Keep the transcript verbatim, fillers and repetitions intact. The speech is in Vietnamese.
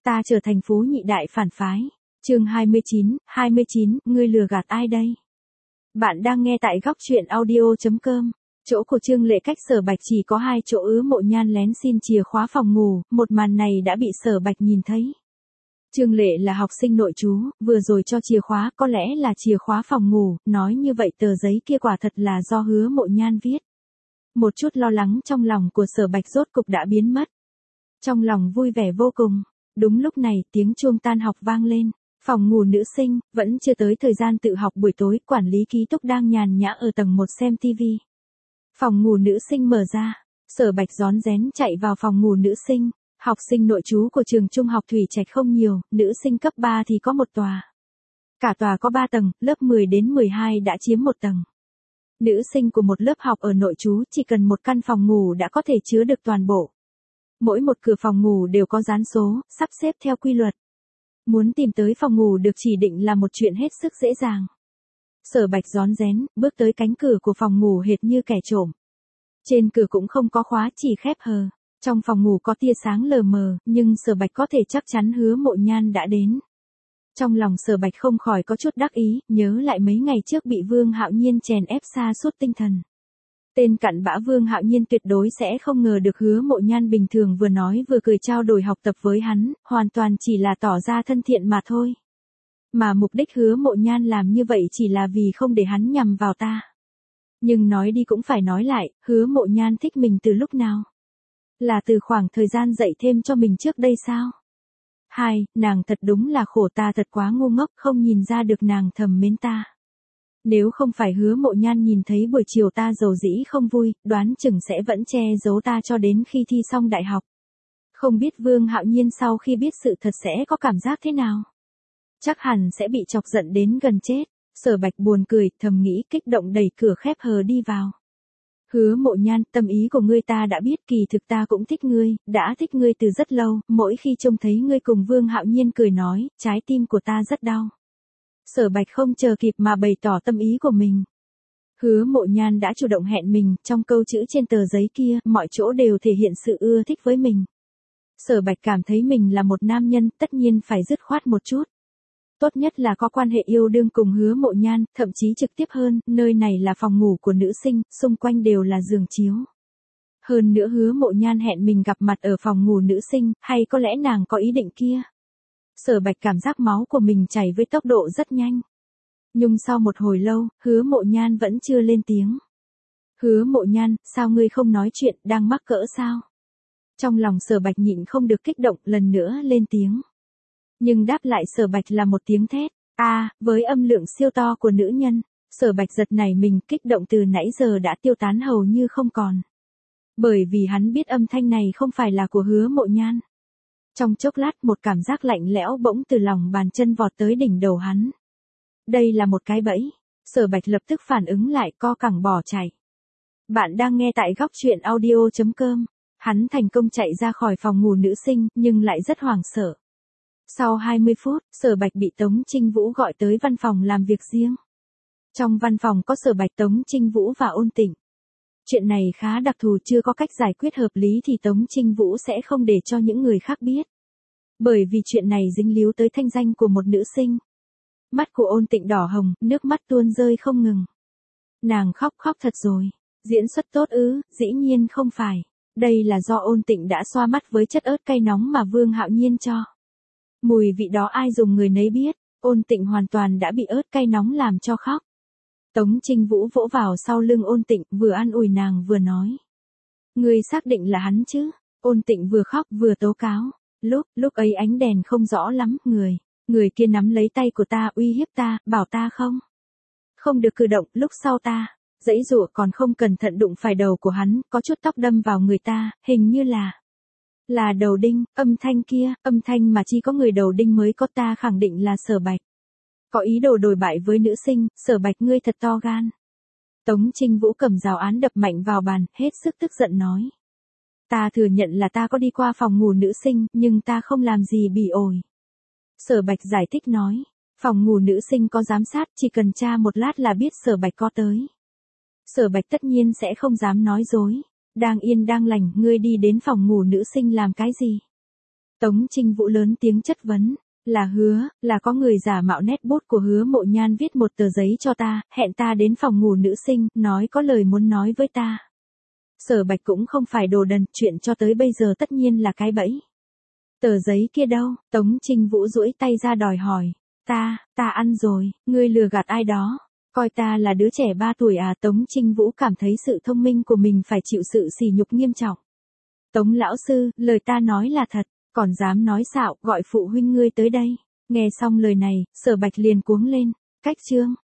Ta trở thành phú nhị đại phản phái. Chương hai mươi chín, hai mươi chín, ngươi lừa gạt ai đây? Bạn đang nghe tại góc truyện audio chấm com. Chỗ của Trương Lệ cách Sở Bạch chỉ có hai chỗ, Hứa Mộ Nhan lén xin chìa khóa phòng ngủ, một màn này đã bị Sở Bạch nhìn thấy. Trương Lệ là học sinh nội trú, vừa rồi cho chìa khóa, có lẽ là chìa khóa phòng ngủ, nói như vậy tờ giấy kia quả thật là do Hứa Mộ Nhan viết. Một chút lo lắng trong lòng của Sở Bạch rốt cục đã biến mất. Trong lòng vui vẻ vô cùng. Đúng lúc này, tiếng chuông tan học vang lên. Phòng ngủ nữ sinh, vẫn chưa tới thời gian tự học buổi tối, quản lý ký túc đang nhàn nhã ở tầng một xem tivi. Phòng ngủ nữ sinh mở ra, Sở Bạch rón rén chạy vào phòng ngủ nữ sinh. Học sinh nội trú của trường trung học Thủy Trạch không nhiều, nữ sinh cấp ba thì có một tòa. Cả tòa có ba tầng, lớp mười đến mười hai đã chiếm một tầng. Nữ sinh của một lớp học ở nội trú chỉ cần một căn phòng ngủ đã có thể chứa được toàn bộ. Mỗi một cửa phòng ngủ đều có dán số, sắp xếp theo quy luật. Muốn tìm tới phòng ngủ được chỉ định là một chuyện hết sức dễ dàng. Sở Bạch rón rén, bước tới cánh cửa của phòng ngủ hệt như kẻ trộm. Trên cửa cũng không có khóa, chỉ khép hờ. Trong phòng ngủ có tia sáng lờ mờ, nhưng Sở Bạch có thể chắc chắn Hứa Mộ Nhan đã đến. Trong lòng Sở Bạch không khỏi có chút đắc ý, nhớ lại mấy ngày trước bị Vương Hạo Nhiên chèn ép sa sút tinh thần. Tên cặn bã Vương Hạo Nhiên tuyệt đối sẽ không ngờ được Hứa Mộ Nhan bình thường vừa nói vừa cười trao đổi học tập với hắn, hoàn toàn chỉ là tỏ ra thân thiện mà thôi. Mà mục đích Hứa Mộ Nhan làm như vậy chỉ là vì không để hắn nhầm vào ta. Nhưng nói đi cũng phải nói lại, Hứa Mộ Nhan thích mình từ lúc nào? Là từ khoảng thời gian dạy thêm cho mình trước đây sao? Hai, nàng thật đúng là khổ, ta thật quá ngu ngốc, không nhìn ra được nàng thầm mến ta. Nếu không phải Hứa Mộ Nhan nhìn thấy buổi chiều ta dầu dĩ không vui, đoán chừng sẽ vẫn che giấu ta cho đến khi thi xong đại học. Không biết Vương Hạo Nhiên sau khi biết sự thật sẽ có cảm giác thế nào? Chắc hẳn sẽ bị chọc giận đến gần chết. Sở Bạch buồn cười, thầm nghĩ, kích động đẩy cửa khép hờ đi vào. Hứa Mộ Nhan, tâm ý của ngươi ta đã biết, kỳ thực ta cũng thích ngươi, đã thích ngươi từ rất lâu, mỗi khi trông thấy ngươi cùng Vương Hạo Nhiên cười nói, trái tim của ta rất đau. Sở Bạch không chờ kịp mà bày tỏ tâm ý của mình. Hứa Mộ Nhan đã chủ động hẹn mình, trong câu chữ trên tờ giấy kia, mọi chỗ đều thể hiện sự ưa thích với mình. Sở Bạch cảm thấy mình là một nam nhân, tất nhiên phải dứt khoát một chút. Tốt nhất là có quan hệ yêu đương cùng Hứa Mộ Nhan, thậm chí trực tiếp hơn, nơi này là phòng ngủ của nữ sinh, xung quanh đều là giường chiếu. Hơn nữa Hứa Mộ Nhan hẹn mình gặp mặt ở phòng ngủ nữ sinh, hay có lẽ nàng có ý định kia. Sở Bạch cảm giác máu của mình chảy với tốc độ rất nhanh. Nhưng sau một hồi lâu, Hứa Mộ Nhan vẫn chưa lên tiếng. Hứa Mộ Nhan, sao ngươi không nói chuyện, đang mắc cỡ sao? Trong lòng Sở Bạch nhịn không được kích động, lần nữa lên tiếng. Nhưng đáp lại Sở Bạch là một tiếng thét. A, à, với âm lượng siêu to của nữ nhân, Sở Bạch giật nảy mình, kích động từ nãy giờ đã tiêu tán hầu như không còn. Bởi vì hắn biết âm thanh này không phải là của Hứa Mộ Nhan. Trong chốc lát một cảm giác lạnh lẽo bỗng từ lòng bàn chân vọt tới đỉnh đầu hắn. Đây là một cái bẫy. Sở Bạch lập tức phản ứng lại, co cẳng bỏ chạy. Bạn đang nghe tại góc truyện audio chấm com. Hắn thành công chạy ra khỏi phòng ngủ nữ sinh, nhưng lại rất hoảng sợ. Sau hai mươi phút, Sở Bạch bị Tống Trinh Vũ gọi tới văn phòng làm việc riêng. Trong văn phòng có Sở Bạch, Tống Trinh Vũ và Ôn Tịnh. Chuyện này khá đặc thù, chưa có cách giải quyết hợp lý thì Tống Trinh Vũ sẽ không để cho những người khác biết. Bởi vì chuyện này dính líu tới thanh danh của một nữ sinh. Mắt của Ôn Tịnh đỏ hồng, nước mắt tuôn rơi không ngừng. Nàng khóc khóc thật rồi. Diễn xuất tốt ư? Dĩ nhiên không phải. Đây là do Ôn Tịnh đã xoa mắt với chất ớt cay nóng mà Vương Hạo Nhiên cho. Mùi vị đó ai dùng người nấy biết, Ôn Tịnh hoàn toàn đã bị ớt cay nóng làm cho khóc. Tống Trinh Vũ vỗ vào sau lưng Ôn Tịnh, vừa an ủi nàng vừa nói. Ngươi xác định là hắn chứ? Ôn Tịnh vừa khóc vừa tố cáo. Lúc, lúc ấy ánh đèn không rõ lắm, người, người kia nắm lấy tay của ta uy hiếp ta, bảo ta không. Không được cử động, lúc sau ta, giãy giụa còn không cẩn thận đụng phải đầu của hắn, có chút tóc đâm vào người ta, hình như là... Là đầu đinh, âm thanh kia, âm thanh mà chỉ có người đầu đinh mới có, ta khẳng định là Sở Bạch. Có ý đồ đồi bại với nữ sinh, Sở Bạch ngươi thật to gan. Tống Trinh Vũ cầm giáo án đập mạnh vào bàn, hết sức tức giận nói. Ta thừa nhận là ta có đi qua phòng ngủ nữ sinh, nhưng ta không làm gì bỉ ổi. Sở Bạch giải thích nói, phòng ngủ nữ sinh có giám sát, chỉ cần tra một lát là biết Sở Bạch có tới. Sở Bạch tất nhiên sẽ không dám nói dối. Đang yên đang lành, ngươi đi đến phòng ngủ nữ sinh làm cái gì? Tống Trinh Vũ lớn tiếng chất vấn. Là hứa, là có người giả mạo nét bút của Hứa Mộ Nhan viết một tờ giấy cho ta, hẹn ta đến phòng ngủ nữ sinh, nói có lời muốn nói với ta. Sở Bạch cũng không phải đồ đần, chuyện cho tới bây giờ tất nhiên là cái bẫy. Tờ giấy kia đâu? Tống Trinh Vũ duỗi tay ra đòi hỏi. Ta, ta ăn rồi, ngươi lừa gạt ai đó? Coi ta là đứa trẻ ba tuổi à? Tống Trinh Vũ cảm thấy sự thông minh của mình phải chịu sự sỉ nhục nghiêm trọng. Tống lão sư, lời ta nói là thật, còn dám nói xạo, gọi phụ huynh ngươi tới đây. Nghe xong lời này, Sở Bạch liền cuống lên. Cách chương